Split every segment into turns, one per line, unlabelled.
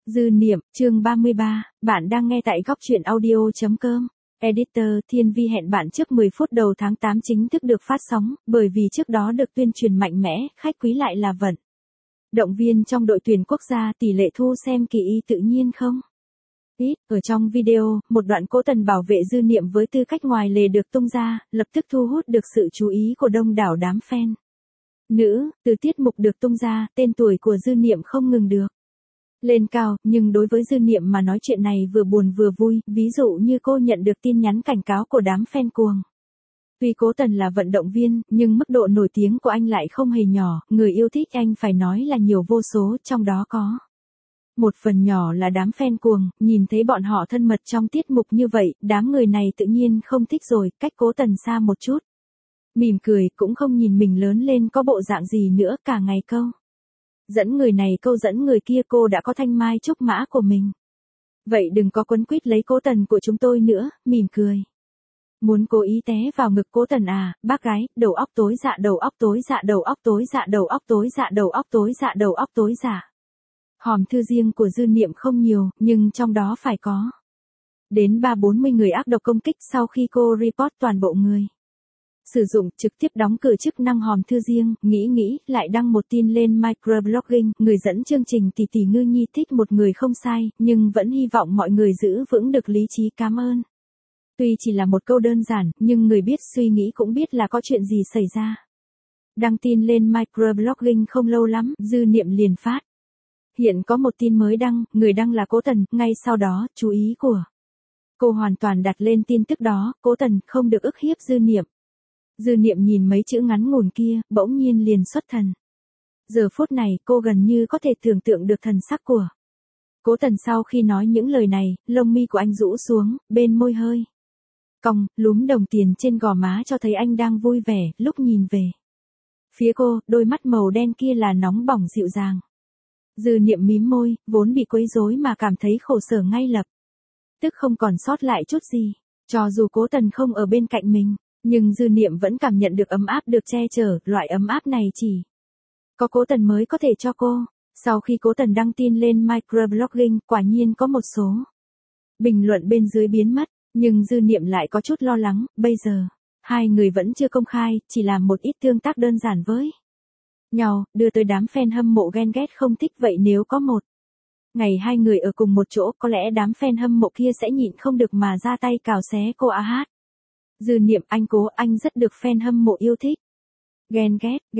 Dư niệm, chương 33, bạn đang nghe tại góc truyện audio.com. Editor Thiên Vi hẹn bạn trước 10 phút đầu tháng 8 chính thức được phát sóng, bởi vì trước đó được tuyên truyền mạnh mẽ, khách quý lại là Vận động viên trong đội tuyển quốc gia, tỷ lệ thu xem kỳ y tự nhiên không? Ít, ở trong video, một đoạn Cố Tần bảo vệ Dư Niệm với tư cách ngoài lề được tung ra, lập tức thu hút được sự chú ý của đông đảo đám fan. Nữ, từ tiết mục được tung ra, tên tuổi của Dư Niệm không ngừng được lên cao, nhưng đối với Dư Niệm mà nói chuyện này vừa buồn vừa vui, ví dụ như cô nhận được tin nhắn cảnh cáo của đám fan cuồng. Tuy Cố Tần là vận động viên, nhưng mức độ nổi tiếng của anh lại không hề nhỏ, người yêu thích anh phải nói là nhiều vô số, trong đó có một phần nhỏ là đám fan cuồng, nhìn thấy bọn họ thân mật trong tiết mục như vậy, đám người này tự nhiên không thích rồi, cách Cố Tần xa một chút. Mỉm cười, cũng không nhìn mình lớn lên có bộ dạng gì nữa, cả ngày câu dẫn người này câu dẫn người kia, cô đã có thanh mai trúc mã của mình. Vậy đừng có quấn quýt lấy Cố Tần của chúng tôi nữa, mỉm cười. Muốn cố ý té vào ngực Cố Tần à, bác gái, đầu óc tối dạ, đầu óc tối dạ, đầu óc tối dạ, đầu óc tối dạ, đầu óc tối dạ, đầu óc tối dạ. Hòm thư riêng của Dư Niệm không nhiều, nhưng trong đó phải có đến 30-40 người ác độc công kích sau khi cô report toàn bộ người sử dụng, trực tiếp đóng cửa chức năng hòm thư riêng, nghĩ lại đăng một tin lên microblogging, người dẫn chương trình Tỷ Tỷ Ngư Nhi thích một người không sai, nhưng vẫn hy vọng mọi người giữ vững được lý trí, cảm ơn. Tuy chỉ là một câu đơn giản, nhưng người biết suy nghĩ cũng biết là có chuyện gì xảy ra. Đăng tin lên microblogging không lâu lắm, Dư Niệm liền phát hiện có một tin mới đăng, người đăng là Cố Tần, ngay sau đó, chú ý của cô hoàn toàn đặt lên tin tức đó, Cố Tần không được ức hiếp Dư Niệm. Dư Niệm nhìn mấy chữ ngắn ngủn kia, bỗng nhiên liền xuất thần. Giờ phút này, cô gần như có thể tưởng tượng được thần sắc của Cố Tần sau khi nói những lời này, lông mi của anh rũ xuống, bên môi hơi cong, lúm đồng tiền trên gò má cho thấy anh đang vui vẻ, lúc nhìn về phía cô, đôi mắt màu đen kia là nóng bỏng dịu dàng. Dư Niệm mím môi, vốn bị quấy rối mà cảm thấy khổ sở ngay lập tức không còn sót lại chút gì. Cho dù Cố Tần không ở bên cạnh mình, nhưng Dư Niệm vẫn cảm nhận được ấm áp được che chở, loại ấm áp này chỉ có Cố Tần mới có thể cho cô. Sau khi Cố Tần đăng tin lên microblogging, quả nhiên có một số bình luận bên dưới biến mất, nhưng Dư Niệm lại có chút lo lắng, bây giờ hai người vẫn chưa công khai, chỉ làm một ít tương tác đơn giản với nhau, đưa tới đám fan hâm mộ ghen ghét không thích, vậy nếu có một ngày hai người ở cùng một chỗ, có lẽ đám fan hâm mộ kia sẽ nhịn không được mà ra tay cào xé cô AH. Dư Niệm, anh Cố, anh rất được fan hâm mộ yêu thích. Ghen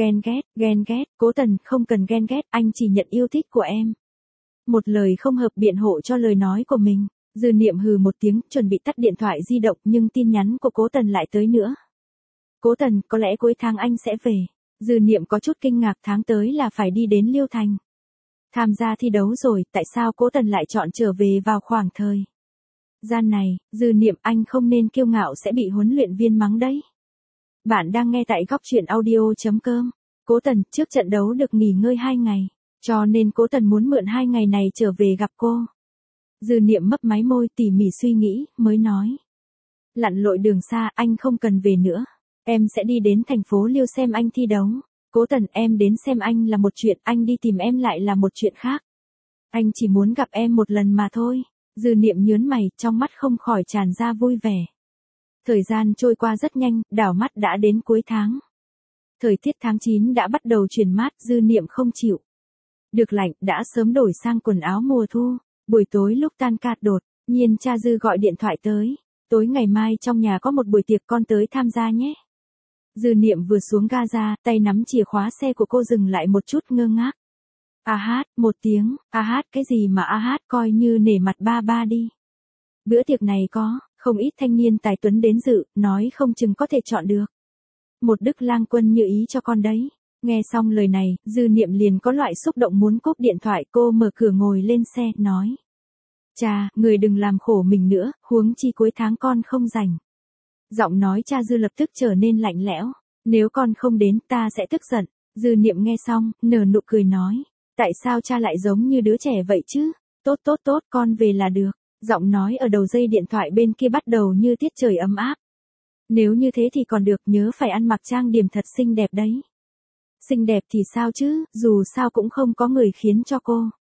ghét, Cố Tần, không cần ghen ghét, anh chỉ nhận yêu thích của em. Một lời không hợp biện hộ cho lời nói của mình. Dư Niệm hừ một tiếng, chuẩn bị tắt điện thoại di động, nhưng tin nhắn của Cố Tần lại tới nữa. Cố Tần, có lẽ cuối tháng anh sẽ về. Dư Niệm có chút kinh ngạc, tháng tới là phải đi đến Liêu Thành tham gia thi đấu rồi, tại sao Cố Tần lại chọn trở về vào khoảng thời gian này? Dư Niệm, anh không nên kiêu ngạo sẽ bị huấn luyện viên mắng đấy. Bạn đang nghe tại góc truyện audio.com. Cố Tần, trước trận đấu được nghỉ ngơi 2 ngày, cho nên Cố Tần muốn mượn 2 ngày này trở về gặp cô. Dư Niệm mấp máy môi, tỉ mỉ suy nghĩ, mới nói. Lặn lội đường xa, anh không cần về nữa. Em sẽ đi đến thành phố Liêu xem anh thi đấu. Cố Tần, em đến xem anh là một chuyện, anh đi tìm em lại là một chuyện khác. Anh chỉ muốn gặp em một lần mà thôi. Dư Niệm nhớn mày, trong mắt không khỏi tràn ra vui vẻ. Thời gian trôi qua rất nhanh, đảo mắt đã đến cuối tháng. Thời tiết tháng 9 đã bắt đầu chuyển mát, Dư Niệm không chịu được lạnh, đã sớm đổi sang quần áo mùa thu. Buổi tối lúc tan ca, đột nhiên cha Dư gọi điện thoại tới. Tối ngày mai trong nhà có một buổi tiệc, con tới tham gia nhé. Dư Niệm vừa xuống ga ra, tay nắm chìa khóa xe của cô dừng lại một chút, ngơ ngác. Một tiếng, cái gì mà coi như nể mặt ba đi. Bữa tiệc này có không ít thanh niên tài tuấn đến dự, nói không chừng có thể chọn được một đức lang quân như ý cho con đấy. Nghe xong lời này, Dư Niệm liền có loại xúc động muốn cúp điện thoại, cô mở cửa ngồi lên xe, nói. Cha, người đừng làm khổ mình nữa, huống chi cuối tháng con không rảnh. Giọng nói cha Dư lập tức trở nên lạnh lẽo. Nếu con không đến, ta sẽ tức giận. Dư Niệm nghe xong, nở nụ cười nói. Tại sao cha lại giống như đứa trẻ vậy chứ? Tốt, con về là được. Giọng nói ở đầu dây điện thoại bên kia bắt đầu như tiết trời ấm áp. Nếu như thế thì còn được, nhớ phải ăn mặc trang điểm thật xinh đẹp đấy. Xinh đẹp thì sao chứ, dù sao cũng không có người khiến cho cô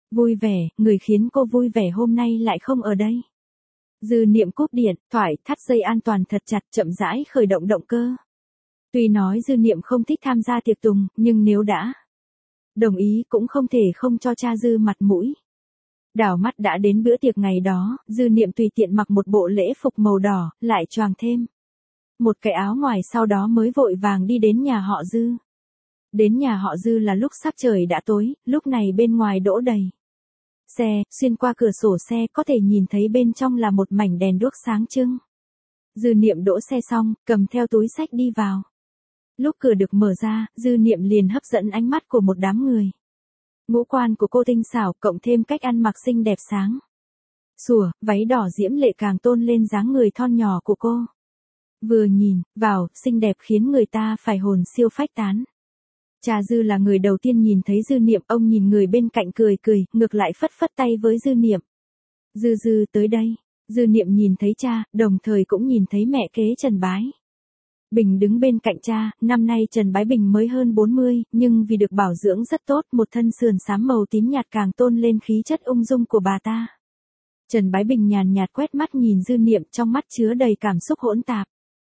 Vui vẻ, người khiến cô vui vẻ hôm nay lại không ở đây. Dư Niệm cúp điện, thoại, thắt dây an toàn thật chặt, chậm rãi khởi động động cơ. Tuy nói Dư Niệm không thích tham gia tiệc tùng, nhưng nếu đã đồng ý cũng không thể không cho cha Dư mặt mũi. Đảo mắt đã đến bữa tiệc ngày đó, Dư Niệm tùy tiện mặc một bộ lễ phục màu đỏ, lại choàng thêm một cái áo ngoài, sau đó mới vội vàng đi đến nhà họ Dư. Đến nhà họ Dư là lúc sắc trời đã tối, lúc này bên ngoài đỗ đầy xe, xuyên qua cửa sổ xe có thể nhìn thấy bên trong là một mảnh đèn đuốc sáng trưng. Dư Niệm đỗ xe xong, cầm theo túi xách đi vào. Lúc cửa được mở ra, Dư Niệm liền hấp dẫn ánh mắt của một đám người. Ngũ quan của cô tinh xảo, cộng thêm cách ăn mặc xinh đẹp sáng sủa, váy đỏ diễm lệ càng tôn lên dáng người thon nhỏ của cô. Vừa nhìn vào, xinh đẹp khiến người ta phải hồn siêu phách tán. Cha Dư là người đầu tiên nhìn thấy Dư Niệm, ông nhìn người bên cạnh cười cười, ngược lại phất phất tay với Dư Niệm. Dư Dư tới đây. Dư Niệm nhìn thấy cha, đồng thời cũng nhìn thấy mẹ kế Trần Bái Bình đứng bên cạnh cha. Năm nay Trần Bái Bình mới hơn 40, nhưng vì được bảo dưỡng rất tốt, một thân sườn xám màu tím nhạt càng tôn lên khí chất ung dung của bà ta. Trần Bái Bình nhàn nhạt quét mắt nhìn Dư Niệm, trong mắt chứa đầy cảm xúc hỗn tạp.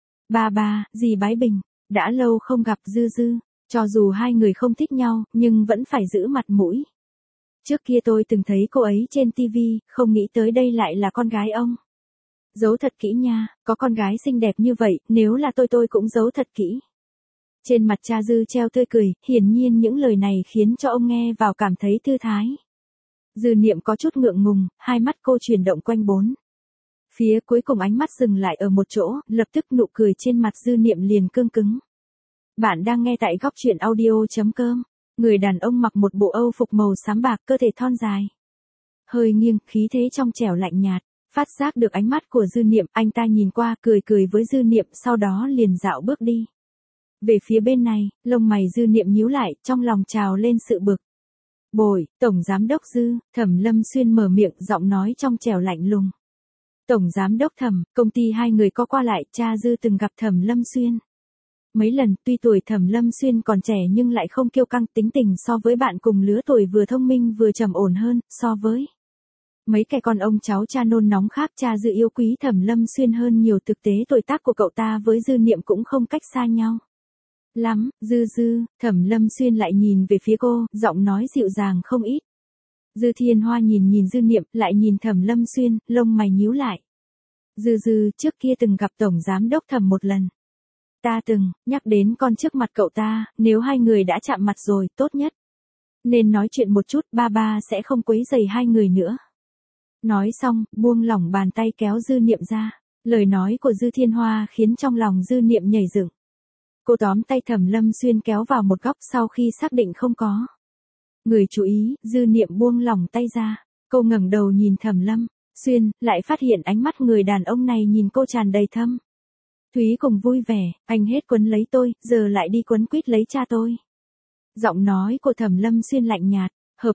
Ba, dì Bái Bình, đã lâu không gặp Dư Dư. Cho dù hai người không thích nhau, nhưng vẫn phải giữ mặt mũi. Trước kia tôi từng thấy cô ấy trên TV, không nghĩ tới đây lại là con gái ông. Giấu thật kỹ nha, có con gái xinh đẹp như vậy, nếu là tôi cũng giấu thật kỹ. Trên mặt cha Dư treo tươi cười, hiển nhiên những lời này khiến cho ông nghe vào cảm thấy thư thái. Dư Niệm có chút ngượng ngùng, hai mắt cô chuyển động quanh bốn phía, cuối cùng ánh mắt dừng lại ở một chỗ, lập tức nụ cười trên mặt Dư Niệm liền cương cứng. Bạn đang nghe tại goctruyện.audio.com. Người đàn ông mặc một bộ âu phục màu xám bạc, cơ thể thon dài, hơi nghiêng, khí thế trong trẻo lạnh nhạt. Phát giác được ánh mắt của Dư Niệm, anh ta nhìn qua, cười cười với Dư Niệm, sau đó liền dạo bước đi về phía bên này. Lông mày Dư Niệm nhíu lại, trong lòng trào lên sự bực bội. Tổng giám đốc Dư, Thẩm Lâm Xuyên mở miệng, giọng nói trong trẻo lạnh lùng. Tổng giám đốc Thẩm, công ty hai người có qua lại, cha Dư từng gặp Thẩm Lâm Xuyên mấy lần. Tuy tuổi Thẩm Lâm Xuyên còn trẻ nhưng lại không kiêu căng, tính tình so với bạn cùng lứa tuổi vừa thông minh vừa trầm ổn hơn, so với mấy kẻ con ông cháu cha nôn nóng khác. Cha Dư yêu quý Thẩm Lâm Xuyên hơn nhiều, thực tế tuổi tác của cậu ta với Dư Niệm cũng không cách xa nhau lắm. Dư Dư, Thẩm Lâm Xuyên lại nhìn về phía cô, giọng nói dịu dàng không ít. Dư Thiên Hoa nhìn Dư Niệm, lại nhìn Thẩm Lâm Xuyên, lông mày nhíu lại. Dư Dư, trước kia từng gặp Tổng Giám đốc Thẩm một lần. Ta từng nhắc đến con trước mặt cậu ta, nếu hai người đã chạm mặt rồi, tốt nhất nên nói chuyện một chút, ba sẽ không quấy rầy hai người nữa. Nói xong, buông lỏng bàn tay kéo Dư Niệm ra. Lời nói của Dư Thiên Hoa khiến trong lòng Dư Niệm nhảy dựng. Cô tóm tay Thẩm Lâm Xuyên kéo vào một góc, sau khi xác định không có người chú ý, Dư Niệm buông lỏng tay ra. Cô ngẩng đầu nhìn Thẩm Lâm Xuyên, lại phát hiện ánh mắt người đàn ông này nhìn cô tràn đầy thâm Thúy cùng vui vẻ. Anh hết quấn lấy tôi, giờ lại đi quấn quýt lấy cha tôi. Giọng nói của Thẩm Lâm Xuyên lạnh nhạt. Hợp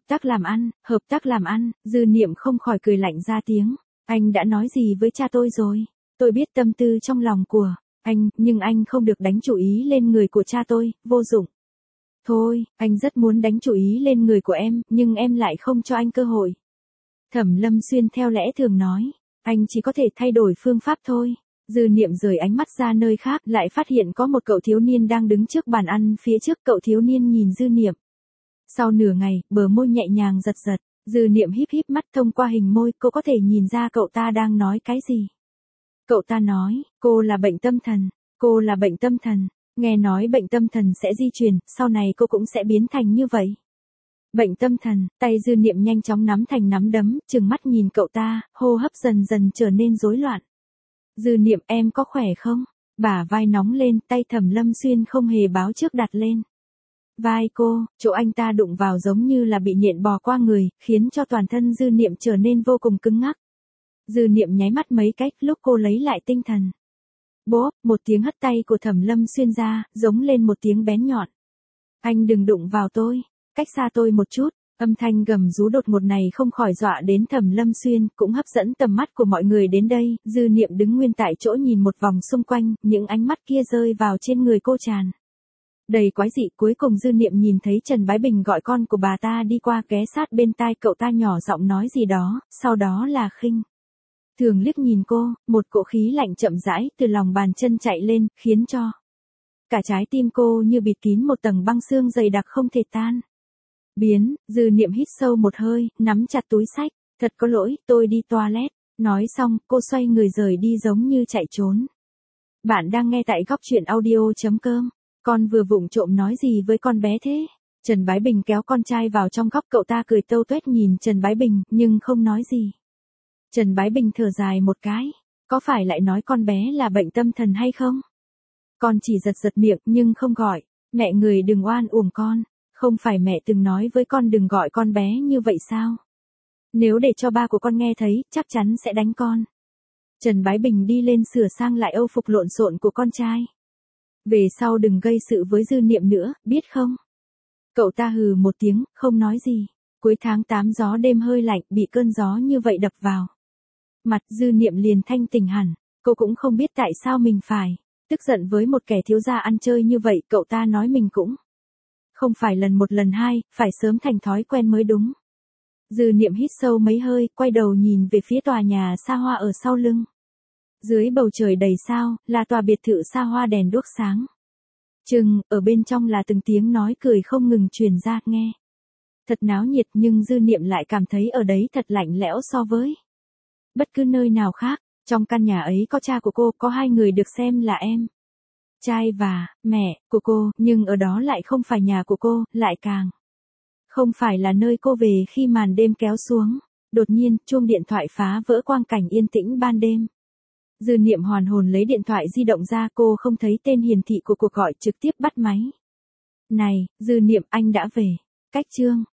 tác làm ăn. Dư Niệm không khỏi cười lạnh ra tiếng. Anh đã nói gì với cha tôi rồi? Tôi biết tâm tư trong lòng của anh, nhưng anh không được đánh chủ ý lên người của cha tôi, vô dụng. Thôi, anh rất muốn đánh chủ ý lên người của em, nhưng em lại không cho anh cơ hội. Thẩm Lâm Xuyên theo lẽ thường nói. Anh chỉ có thể thay đổi phương pháp thôi. Dư Niệm rời ánh mắt ra nơi khác, lại phát hiện có một cậu thiếu niên đang đứng trước bàn ăn phía trước. Cậu thiếu niên nhìn Dư Niệm. Sau nửa ngày, bờ môi nhẹ nhàng giật giật. Dư Niệm híp mắt, thông qua hình môi, cô có thể nhìn ra cậu ta đang nói cái gì. Cậu ta nói, cô là bệnh tâm thần. Cô là bệnh tâm thần. Nghe nói bệnh tâm thần sẽ di truyền, sau này cô cũng sẽ biến thành như vậy. Bệnh tâm thần, tay Dư Niệm nhanh chóng nắm thành nắm đấm, trừng mắt nhìn cậu ta, hô hấp dần dần trở nên rối loạn. Dư Niệm, em có khỏe không? Bả vai nóng lên, tay Thẩm Lâm Xuyên không hề báo trước đặt lên vai cô, chỗ anh ta đụng vào giống như là bị nhện bò qua người, khiến cho toàn thân Dư Niệm trở nên vô cùng cứng ngắc. Dư Niệm nháy mắt mấy cách, lúc cô lấy lại tinh thần. Bốp, một tiếng hất tay của Thẩm Lâm Xuyên ra, giống lên một tiếng bén nhọn. Anh đừng đụng vào tôi, cách xa tôi một chút. Âm thanh gầm rú đột ngột này không khỏi dọa đến Thẩm Lâm Xuyên, cũng hấp dẫn tầm mắt của mọi người đến đây. Dư Niệm đứng nguyên tại chỗ nhìn một vòng xung quanh, những ánh mắt kia rơi vào trên người cô tràn Đầy quái dị, cuối cùng Dư Niệm nhìn thấy Trần Bái Bình gọi con của bà ta đi qua, ghé sát bên tai cậu ta nhỏ giọng nói gì đó, sau đó là khinh thường liếc nhìn cô, một cỗ khí lạnh chậm rãi từ lòng bàn chân chạy lên, khiến cho cả trái tim cô như bịt kín một tầng băng xương dày đặc không thể tan biến. Dư Niệm hít sâu một hơi, nắm chặt túi xách, thật có lỗi, tôi đi toilet. Nói xong, cô xoay người rời đi giống như chạy trốn. Bạn đang nghe tại góc chuyện audio.com. Con vừa vụng trộm nói gì với con bé thế? Trần Bái Bình kéo con trai vào trong góc, cậu ta cười tâu tuét nhìn Trần Bái Bình, nhưng không nói gì. Trần Bái Bình thở dài một cái. Có phải lại nói con bé là bệnh tâm thần hay không? Con chỉ giật giật miệng nhưng không gọi. Mẹ người đừng oan uổng con. Không phải mẹ từng nói với con đừng gọi con bé như vậy sao? Nếu để cho ba của con nghe thấy, chắc chắn sẽ đánh con. Trần Bái Bình đi lên sửa sang lại âu phục lộn xộn của con trai. Về sau đừng gây sự với Dư Niệm nữa, biết không? Cậu ta hừ một tiếng, không nói gì. Cuối tháng 8 gió đêm hơi lạnh, bị cơn gió như vậy đập vào mặt, Dư Niệm liền thanh tỉnh hẳn. Cô cũng không biết tại sao mình phải tức giận với một kẻ thiếu gia ăn chơi như vậy, cậu ta nói mình cũng không phải lần một lần hai, phải sớm thành thói quen mới đúng. Dư Niệm hít sâu mấy hơi, quay đầu nhìn về phía tòa nhà xa hoa ở sau lưng. Dưới bầu trời đầy sao, là tòa biệt thự xa hoa đèn đuốc sáng chừng, ở bên trong là từng tiếng nói cười không ngừng truyền ra, nghe thật náo nhiệt, nhưng Dư Niệm lại cảm thấy ở đấy thật lạnh lẽo so với bất cứ nơi nào khác. Trong căn nhà ấy có cha của cô, có hai người được xem là em trai và mẹ của cô, nhưng ở đó lại không phải nhà của cô, lại càng không phải là nơi cô về khi màn đêm kéo xuống. Đột nhiên, chuông điện thoại phá vỡ quang cảnh yên tĩnh ban đêm. Dư Niệm hoàn hồn lấy điện thoại di động ra, cô không thấy tên hiển thị của cuộc gọi, trực tiếp bắt máy. Này, Dư Niệm, anh đã về. Cách chương